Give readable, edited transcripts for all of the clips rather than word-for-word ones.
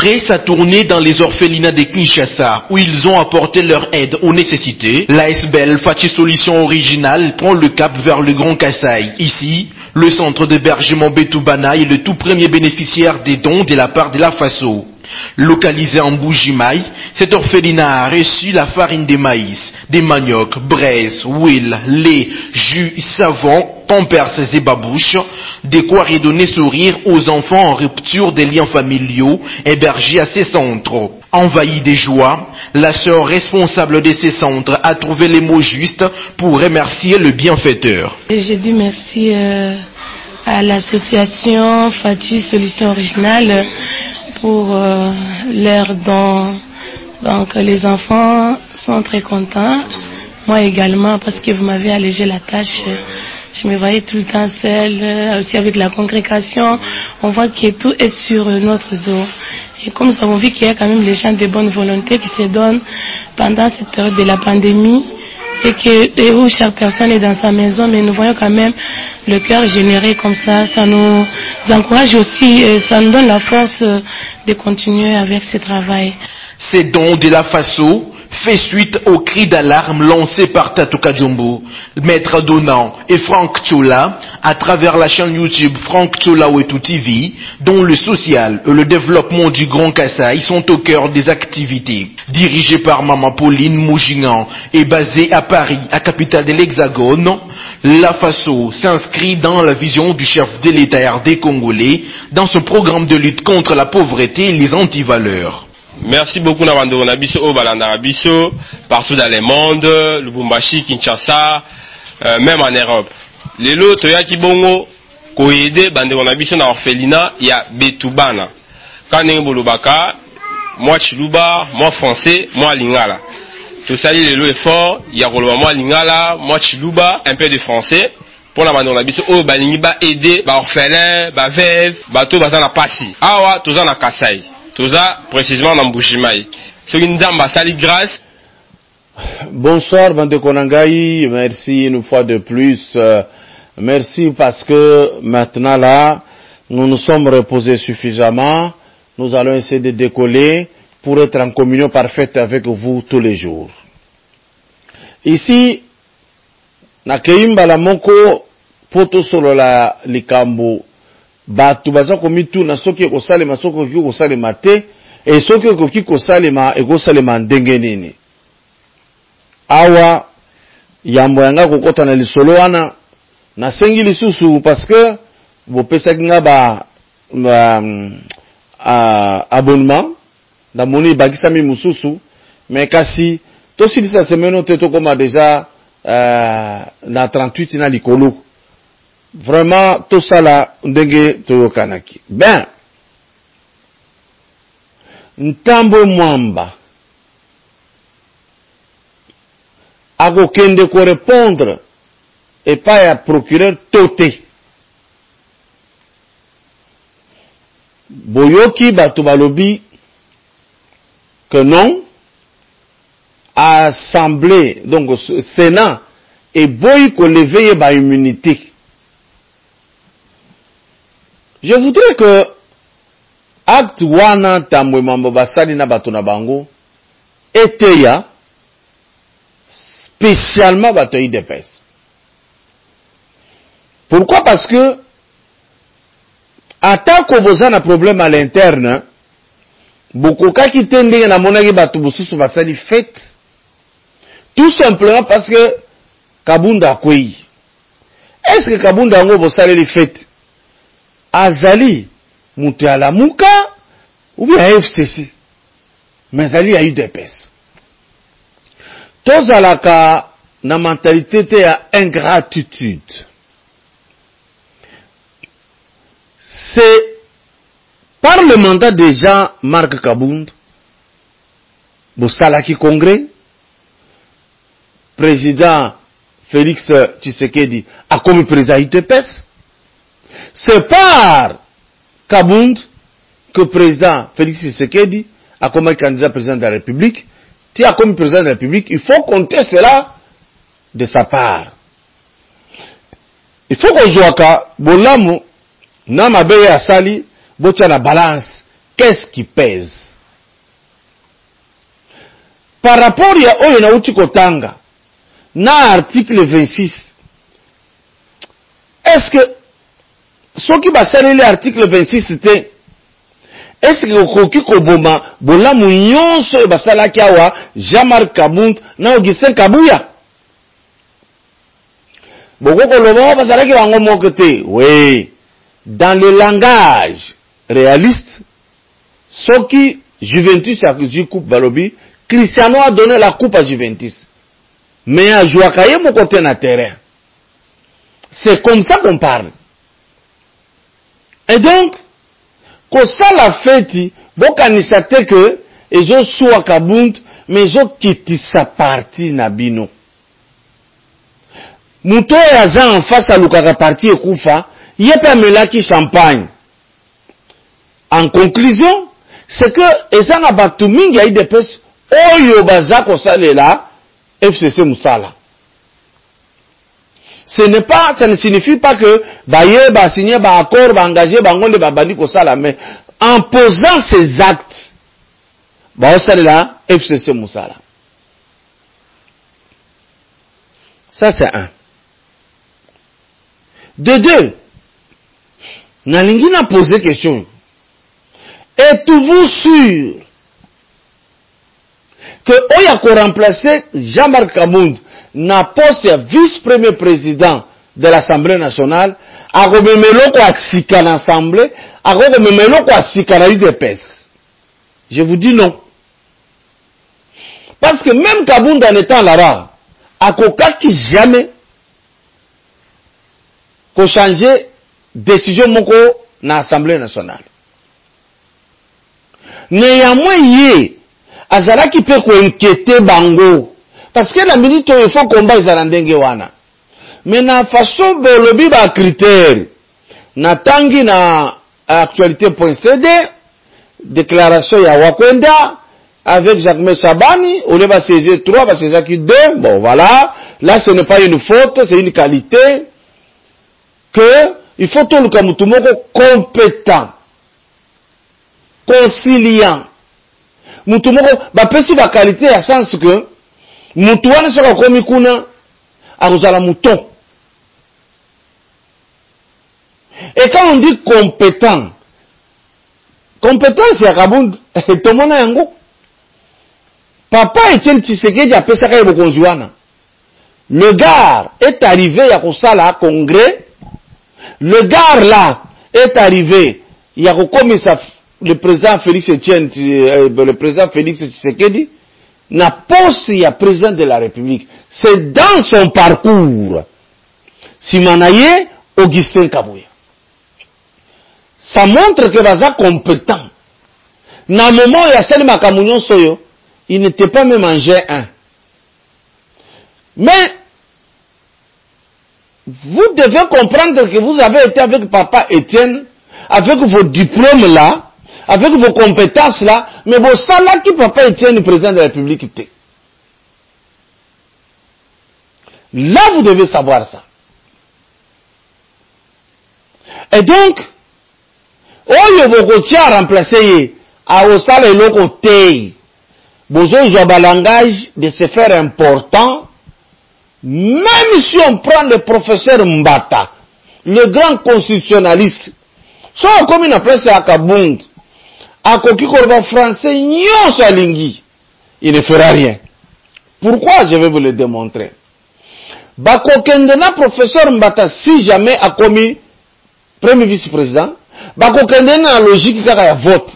Après sa tournée dans les orphelinats de Kinshasa, où ils ont apporté leur aide aux nécessités, l'ASBL Fachi Solutions Originale prend le cap vers le Grand Kasaï. Ici, le centre d'hébergement Betoubana est le tout premier bénéficiaire des dons de la part de la FASO. Localisé en Bougimaï, cet orphelinat a reçu la farine de maïs, des maniocs, braises, huile, lait, jus, savon, pampers et babouches, de quoi redonner sourire aux enfants en rupture des liens familiaux hébergés à ces centres. Envahie de joie, la sœur responsable de ces centres a trouvé les mots justes pour remercier le bienfaiteur. J'ai dit merci à l'association Fachi Solutions Originales pour leur don. Donc les enfants sont très contents, moi également, parce que vous m'avez allégé la tâche. Je me voyais tout le temps seule, aussi avec la congrégation. On voit que tout est sur notre dos. Et comme nous avons vu qu'il y a quand même les gens de bonne volonté qui se donnent pendant cette période de la pandémie, et où chaque personne est dans sa maison, mais nous voyons quand même le cœur généré comme ça. Ça nous encourage aussi et ça nous donne la force de continuer avec ce travail. Ces dons de la FASO fait suite aux cris d'alarme lancés par Tatou Kajumbo, Maître Donant et Franck Tchoula à travers la chaîne YouTube Franck Tchoula Wetu TV, dont le social et le développement du Grand Kasaï sont au cœur des activités. Dirigée par Maman Pauline Mougingan et basée à Paris, à capitale de l'Hexagone, la FASO s'inscrit dans la vision du chef de l'État RD congolais dans son programme de lutte contre la pauvreté et les antivaleurs. Merci beaucoup Nabando Nabiso au Balanda-Biso, partout dans le monde, Lubumbashi, Kinshasa, même en Europe. Les lots Toyaki Bongo, Koede, Bando Nabiso na orphelinat, il y a Betoubana. Quand on est Bolobaka, moi Chiluba, moi français, moi Lingala. Tout ça, les lots est fort, il y a moi Lingala, moi Chiluba, un peu de français. Pour la Bando Nabiso, oh, Balingi ba aider, ba orphelin, ba veuve, ba to bazana passi. Awa, tout ça na Kasaï. Tout ça, précisément dans Bouchimaï. C'est une dame, sali grâce. Bonsoir, Bande Konangaï. Merci une fois de plus. Merci parce que maintenant là, nous nous sommes reposés suffisamment. Nous allons essayer de décoller pour être en communion parfaite avec vous tous les jours. Ici, na keimba la moko, poto solo la likambo. Batu baza komitu na soki ko salema soko ki ko salema te e soki ko ki ko salema e ko salema ndenge nini awa yambo yanga ko kota na lisolo wana na sengi lisusu parce que bo pesa kinga abonnement na moni bakisa mi mususu mais kasi to silisa semeno te to koma déjà na 38 na likolo. Vraiment, tout ça là, ndenge toyokanaki. Ben, Ntambo Mwamba, akokende ko répondre, et pas à procureur Toté. Boyoki batu balobi, que non, Assemblée, donc Sénat, et boy ko lever ba immunité. Je voudrais que acte wana tambwe mambo basali na bato na bango eteya spécialement bato IDPS. Pourquoi? Parce que atako boza na problème à l'interne bokoka ki tende na monaki bato bususu basali fête tout simplement parce que Kabunda akwei. Est-ce que Kabunda ngo bosali li fête azali mutu alamuka ou bien FCC mais azali ya UDPS tozalaka na mentalité te ya ingratitude. C'est par le mandat de Jean-Marc Kabund bosalaki congrès président Félix Tshisekedi a comme président UDPS. C'est par Kabund que le président Félix Tshisekedi a comme candidat président de la République. Tu as comme président de la République, il faut compter cela de sa part. Il faut qu'on joue à Bolamu, na mabe ya sali, bocha na balance, qu'est-ce qui pèse? Par rapport à Oyo Nauti Kotanga, na article 26, est-ce que ce qui va servir l'article 26 c'était est-ce que Koki Koboma, Bola Mounionso et Basala Kiawa, Jean-Marc Kabound, na Augustin Kabouya? Boko Kolomo, Basala Kiawa Mokote, oui, dans le langage réaliste, ce qui Juventus a dit coupe Balobi, Cristiano a donné la coupe à Juventus. Mais à Jouakaye, mon côté na terrain. C'est comme ça qu'on parle. Et donc, quand ça la fête, bon kanisate que, ils ont soit Kabound, mais ils ont quitté sa partie nabino. Mouto et Azan en face à l'Ukaka partie et Koufa, il y a pas melaki champagne. En conclusion, c'est que, Ezan Abatouming y a eu des pèses, Oyo Baza Kosale là, FCC Moussala. Ça ne signifie pas que Baye, ba signer, ba accord, ba engager, ba ngonde, ba bandi Kosala, mais en posant ces actes, ba Osale là, FCC Moussala. Ça c'est un. De deux, Nalingi n'a posé question. Êtes-vous sûr que Oya ko remplacer Jean-Marc Kabound na poste ya vice-premier président de l'Assemblée nationale, a komemelo ko asika l'Assemblée, a komemelo ko asika la UDPS? Je vous dis non. Parce que même Kabound en étant là-bas, a kokaki jamais ko changer décision moko na Assemblée nationale. Néanmoins, yé, azala qui peut inquiéter bango. Parce que la minute où il faut combat izarandenge wana. Mais na façon bolobi ba critère. Na tangi na actualité.cd, déclaration ya Wakwenda, avec Jacques Chabani, on va saisir 3, va saisir 2, bon voilà. Là, ce n'est pas une faute, c'est une qualité. Que, il faut tout le kamutumoko compétent. Conciliant. Mutumoko, ba pesi ba qualité à sens que, mutuane soka komi kuna, aruzala mouton. Et quand on dit compétent, compétence ya Kabound, tomona yango. Papa Etienne Tshisekedi a pesaka yebo konjuana. Le gars est arrivé à Kosala congrès. Le gars là est arrivé, il a reconnu le président Félix Etienne, le président Félix Tshisekedi, n'a pas si il président de la République. C'est dans son parcours. Simanaye Augustin Kabouya. Ça montre que Baza compétent. Dans le moment où il y a Selma Kamounion Soyo, il n'était pas même en G1. Mais, vous devez comprendre que vous avez été avec Papa Etienne, avec vos diplômes là, avec vos compétences là, mais vos salaires qui Papa Etienne, président de la République, était. Là, vous devez savoir ça. Et donc, oyo boko tia remplacer a osala eloko te. Bozo joba langage de se faire important. Même si on prend le professeur Mbata, le grand constitutionnaliste, soit comme une presse à Kabound, à Kokikorba français, nyonso alingi, il ne fera rien. Pourquoi? Je vais vous le démontrer. Bakokendena professeur Mbata, si jamais a commis premier vice-président, bakokendena logique kaka ya vote.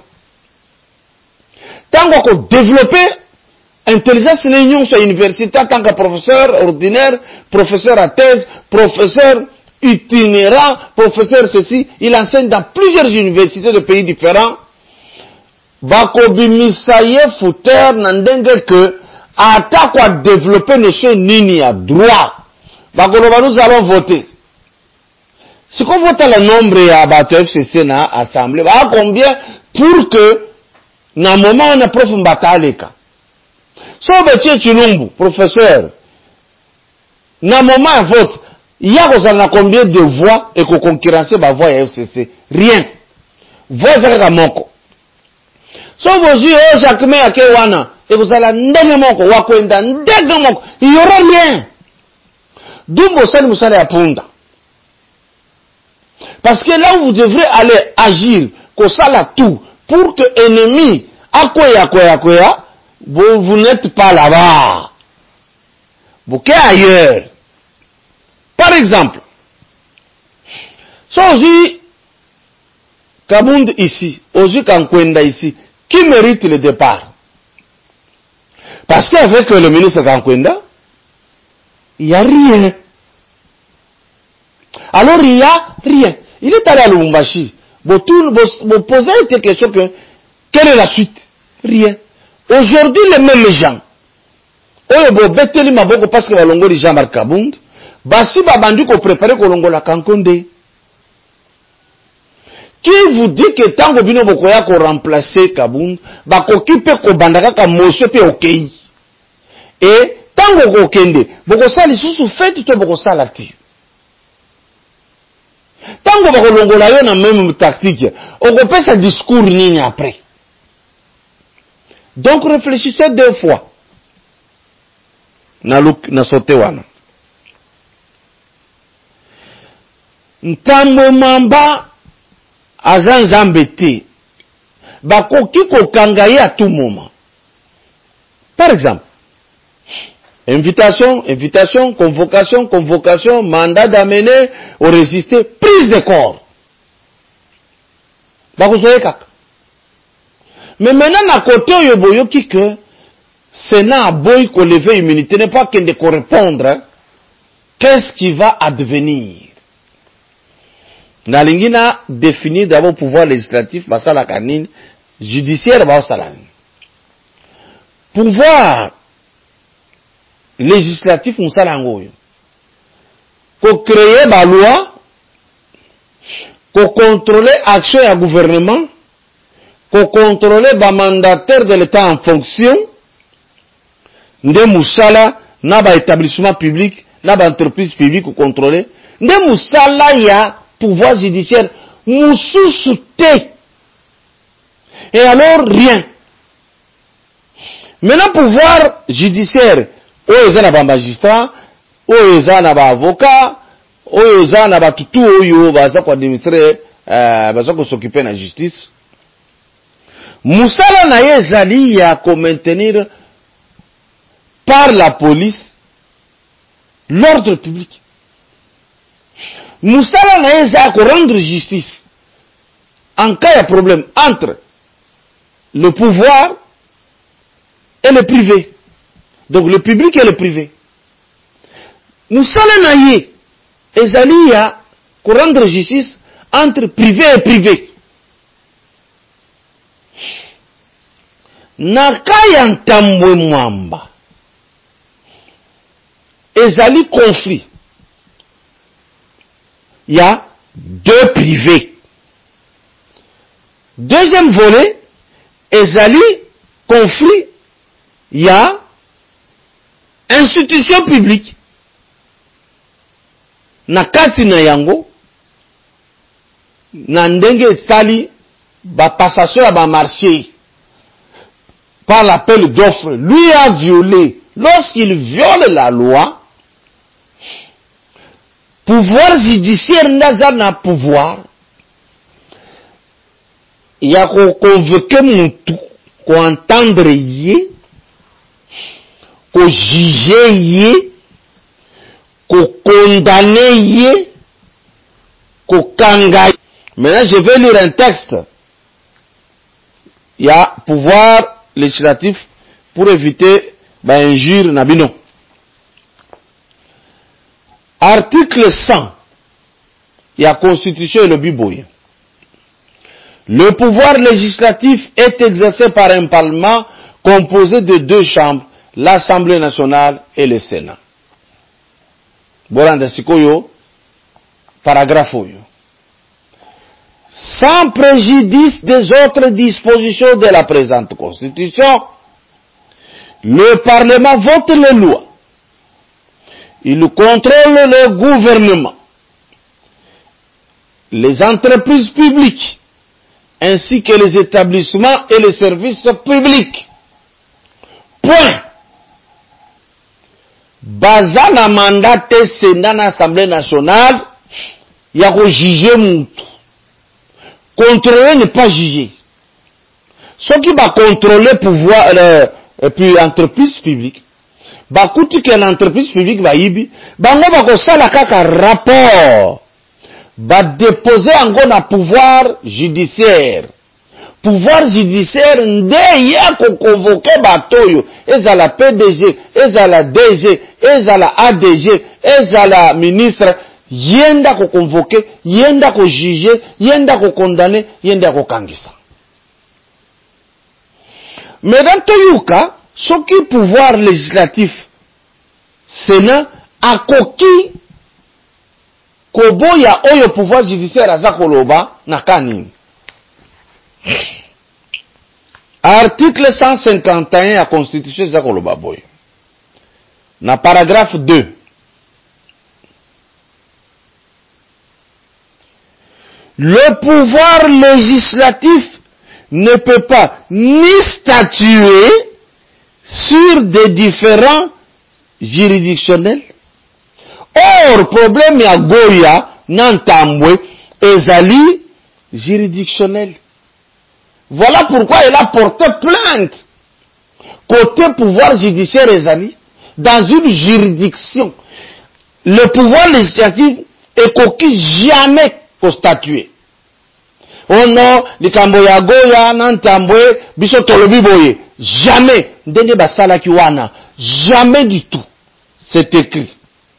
Tant qu'on développer intelligence n'union sur l'université en tant que professeur ordinaire, professeur à thèse, professeur itinérant, professeur ceci, il enseigne dans plusieurs universités de pays différents. Bakobi misaye fouteur n'andenge que attaque à développer notion nini à droit. Bakoloba nous allons voter. Si qu'on vote le nombre à battre FCC na assemblée, à combien pour que na moment on a prof mbataleka. So betie chilumbu, professeur, na moment vote, il y a combien de voix et qu'on concurrencer ma voix à FCC? Rien. Voix à moko. So vozi o Jacquemin ake wana et vous allez ndenge moko wakwenda ndenge moko il y aura rien. Dumbo sali musala ya punda. Parce que là où vous devrez aller agir ko sala tout pour que ennemi akoya vous n'êtes pas là-bas. Vous êtes ailleurs. Par exemple, si aujourd'hui Kabound ici, aujourd'hui Kankwenda ici, qui mérite le départ? Parce qu'avec le ministre Kankwenda, il n'y a rien. Alors il n'y a rien. Il est allé à Lubumbashi. Vous posez une question que, quelle est la suite? Rien. Aujourd'hui, les mêmes gens, parce que Walongoli Jean-Marc Kabound, basi babandi ko préparer kolongola Kankonde. Qui vous dit que tant que bino bokoya ko remplacer Kabound, ba ko kipe ko bandaka ka moso pe okei. Et tant que okende, boko sali susu fait to boko salati. Tant que bako longola yo na même tactique, oko pesa discours nini après. Donc réfléchissez deux fois. Na sote wana. Ntambo mamba azan zambete. Bakoki ko kangaye à tout moment. Par exemple, invitation, convocation, mandat d'amener au résister, prise de corps. Bakozoye kaka. Mais maintenant, à côté, yoboyoki que Sénat a boy qu'on lever immunité, n'est pas qu'il ne répondre. Hein? Qu'est-ce qui va advenir? Nalingina définit d'abord pouvoir législatif, basala kanine, judiciaire, basala. Pouvoir législatif, musala ngoyo. Ko créer ba loi, ko contrôler action et gouvernement, ko contrôler ba mandataire de l'État en fonction, nde musala na ba établissement public, na ba entreprise publique ko contrôler, nde musala ya pouvoir judiciaire mususu te. Et alors rien. Maintenant pouvoir judiciaire, oyo eza na ba magistrat, oyo eza na ba avocat, oyo eza na ba tutu oyo baza ko administrer baza ko s'occuper na justice. Musala na ye ezali ya ko maintenir par la police l'ordre public. Moussala na yeza ko rendre justice en cas de problème entre le pouvoir et le privé. Donc le public et le privé. Moussala na ye ezali ya ko rendre justice entre privé et privé. Na kaya ntambwe mwamba ezali conflit. Il y a deux privés. Deuxième volet, ezali conflit, il y a institution publique. Na kati na yango, na ndenge etali ba passation ya ba marché par l'appel d'offres, lui a violé. Lorsqu'il viole la loi, pouvoir judiciaire ndaza na pouvoir ya ko convoquer mutu ko entendre ye ko juger ye ko condamner ye ko kanga. Maintenant je vais lire un texte. Il y a pouvoir législatif pour éviter injure nabino. Article 100, il y a Constitution et le Biboy. Le pouvoir législatif est exercé par un parlement composé de deux chambres, l'Assemblée nationale et le Sénat. Bolanda sikoyo, paragraphe yo. Sans préjudice des autres dispositions de la présente Constitution, le Parlement vote les lois. Il contrôle le gouvernement, les entreprises publiques ainsi que les établissements et les services publics. Point. Baza na mandat te senda na Assemblée nationale, ya ko juger moutou. Contrôler n'est pas juger. Ce qui va contrôler pouvoir, et puis entreprise publique, ba kuti que l'entreprise publique va yibi, bango ba ko sala kaka rapport, ba déposer encore na pouvoir judiciaire. Pouvoir judiciaire nde ya ko convoquer batoyo, ezala PDG, ezala DG, ezala ADG, ezala ministre, yenda ko convoquer, yenda ko juger, yenda ko condamner, yenda ko kangisa. Mais dans Toyuka, ce qui pouvoir législatif, Sénat, a koki, kobo ya oyo pouvoir judiciaire aza koloba, na kanini. Article 151 à Constitution aza koloba boy. Na paragraphe 2. Le pouvoir législatif ne peut pas ni statuer sur des différents juridictionnels. Or, problème ya Goya, Nantambwe, ezali juridictionnel. Voilà pourquoi il a porté plainte. Côté pouvoir judiciaire ezali, dans une juridiction. Le pouvoir législatif est coquille jamais constatué. Oh non, likambo ya Goya, Nantambwe, biso tolobi boye. Jamais. Ndenge basala kiwana. Jamais du tout. C'est écrit.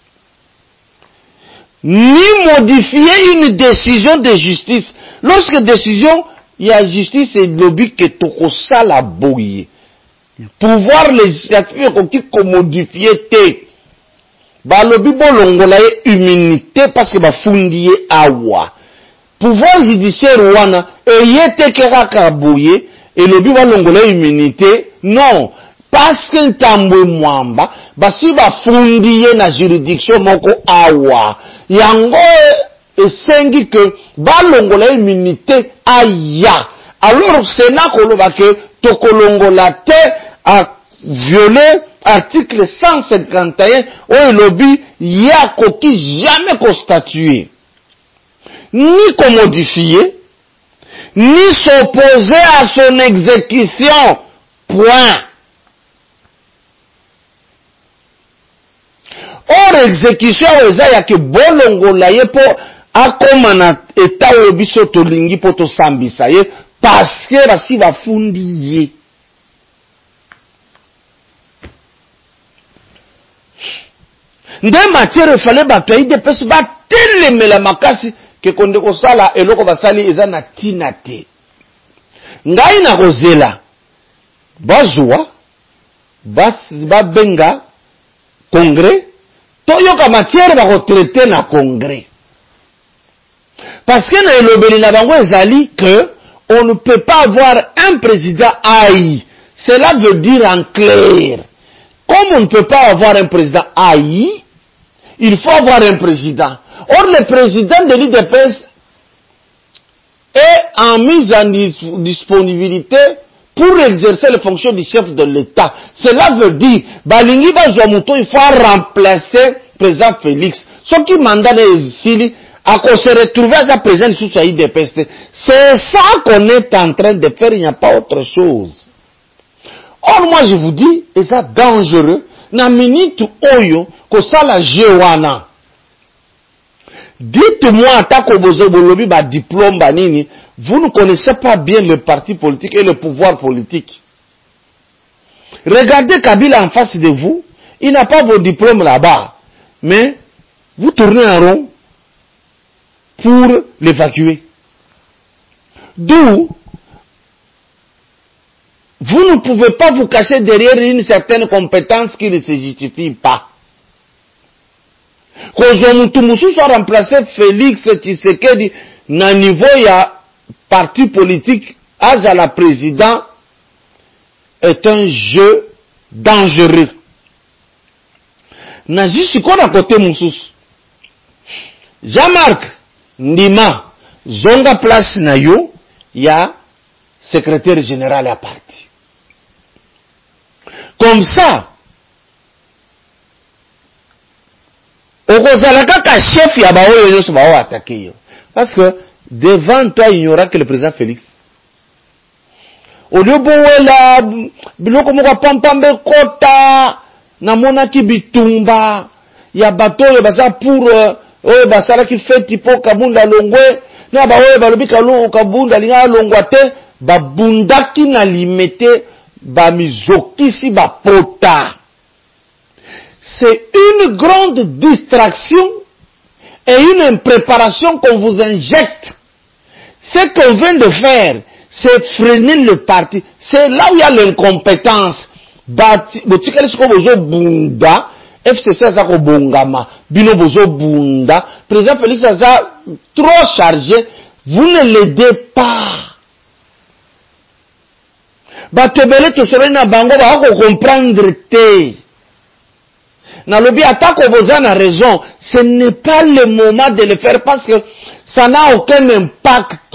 Ni modifier une décision de justice. Lorsque décision, il y a justice et lobby que toko sala boye. Pouvoir législatif ko modifier te. Ba lobby bolongola immunité parce que ba fundiye awa. Pouvoir judiciaire wana eyete kaka boye et lobby bolongola immunité non parce que ntambwe mwamba basi ba fundiye na juridiction moko awa yango esengi que balongola immunité aya alors Sénat koloba que tokolongola te a violer article 151 où lobby ya koki jamais constatué ni qu'on modifier ni s'opposer à son exécution point. Or exécution eza ya ke bolongola ye po akoma na eta oyo biso tolingi po tosambisa ye parce que basi bafundi ye. Nde matière fallait bato ide pesi ba telemela makasi ke konde ko sala eloko basali eza na tina te. Ngai na kozela bazwa ba benga congrès toyoka matière ba retraité na congrès. Parce que na elobeli na bango ezali que on ne peut pas avoir un président haï. Cela veut dire en clair, comme on ne peut pas avoir un président haï, il faut avoir un président. Or le président de l'IDPS est en mise en disponibilité pour exercer les fonctions du chef de l'État. Cela veut dire, Balingi Bazomuto, il faut remplacer le président Félix. Ce qui mandat de Sili, à se retrouver à sa présence sous sa IDPS. C'est ça qu'on est en train de faire, il n'y a pas autre chose. Or, moi je vous dis, et ça dangereux, na minute oyo, ko sala jewana. Dites-moi, tako bozo bolobi ba diplôme banini, vous ne connaissez pas bien le parti politique et le pouvoir politique. Regardez Kabila en face de vous, il n'a pas vos diplômes là-bas, mais vous tournez en rond pour l'évacuer. D'où vous ne pouvez pas vous cacher derrière une certaine compétence qui ne se justifie pas. Quand Musu soit remplacé Félix Tshisekedi na niveau ya parti politique à la président est un jeu dangereux. Na juste qu'on a côté Moussous. Jean-Marc Ndima zonga place na yo il y a secrétaire général à parti. Comme ça, okozalaka chef ya baoyo nyonso bao attaquer yo. Parce que devant toi, il n'y aura que le président Félix. Au lieu bowela biloko moko pampambe kota namona ki bitumba ya bato oyo baza pour oyo basala ki feti po Kabunda longwe na ba oyo balobi Kabunda linga longwa te babundaki na limete ba mizokisi ba pota. C'est une grande distraction et une impréparation qu'on vous injecte. Ce qu'on vient de faire, c'est freiner le parti. C'est là où il y a l'incompétence. Botikali siko bozo bunda, FCC azako bongama, bino bozo bunda, président Félix aza trop chargé, vous ne l'aidez pas. Batebele to serena bango ba ko comprendre te. Na lobi attaque opposant a raison, ce n'est pas le moment de le faire parce que ça n'a aucun impact.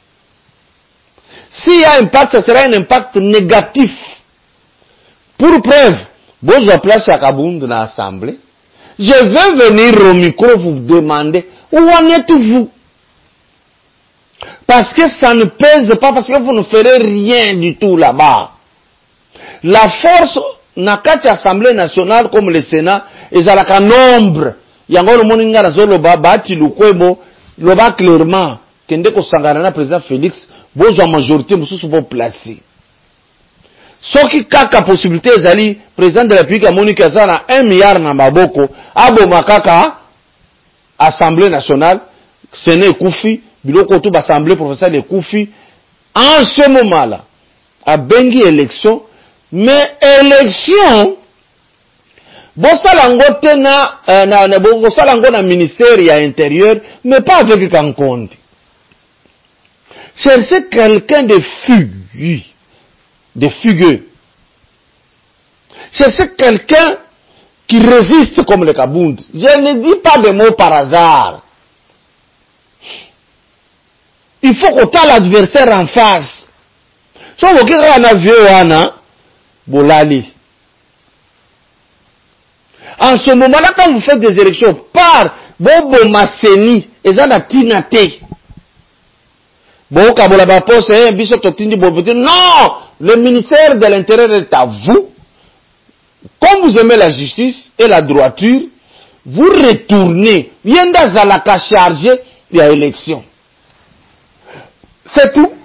S'il y a un impact, ce sera un impact négatif. Pour preuve, vous avez place à Kabound dans l'Assemblée. Je vais venir au micro vous demander où en êtes-vous? Parce que ça ne pèse pas, parce que vous ne ferez rien du tout là-bas. La force nakati Assemblée nationale comme le Sénat ezalaka nombre yango le moninga na zoloba bati lukwebo loba clairement kende ko sangana na président Félix bozwa majorité mususu bo placer soki kaka possibilité ezali président de la République Monika zana 1 milliard na maboko aboma kaka Assemblée nationale Sénat kufi biloko to l'Assemblée professionnelle de kufi en ce moment là a bengi élection. Mais élection, bosalango tena bosalango na ministère ya intérieur, mais pas avec Kankondi. Cherchez quelqu'un de fugueux. Cherchez quelqu'un qui résiste comme le Kabound. Je ne dis pas des mots par hasard. Il faut qu'on ait l'adversaire en face. Si vous voulez un avion, Bolali. En ce moment-là, quand vous faites des élections, par Bobo Masseni, et ça n'a tinate. Non, le ministère de l'Intérieur est à vous. Comme vous aimez la justice et la droiture, vous retournez. Viendez Zalaka chargé de l'élection. C'est tout.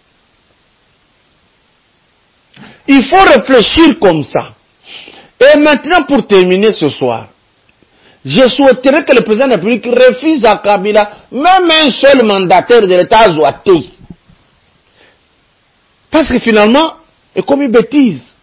Il faut réfléchir comme ça. Et maintenant, pour terminer ce soir, je souhaiterais que le président de la République refuse à Kabila même un seul mandataire de l'État Azouaté. Parce que finalement, c'est comme une bêtise.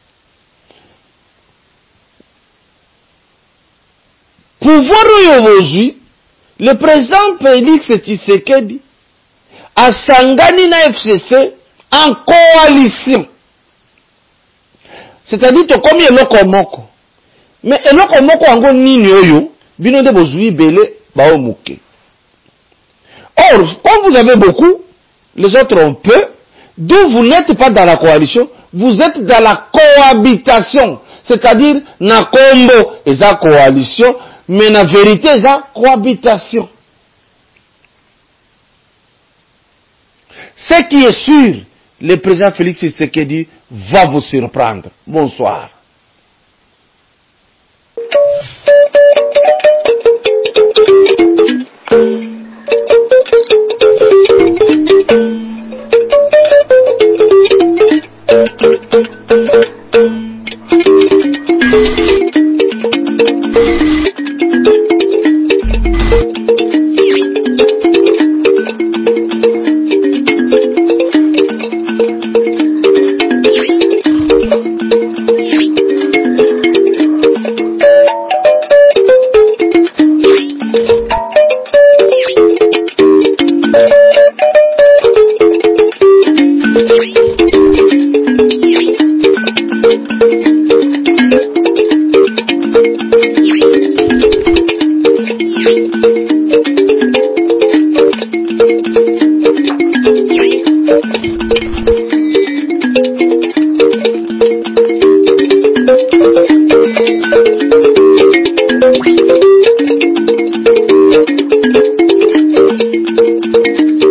Pouvoir aujourd'hui, le président Félix Tshisekedi a sangani na FCC en coalition. C'est-à-dire que comme eloko moko. Mais eloko moko ango nini oyo, bino de bozui belé bao muke. Or, comme vous avez beaucoup, les autres ont peu, d'où vous n'êtes pas dans la coalition, vous êtes dans la cohabitation. C'est-à-dire, na kombo eza coalition, mais na vérité eza cohabitation. Ce qui est sûr, le président Félix Tshisekedi va vous surprendre. Bonsoir. Thank you.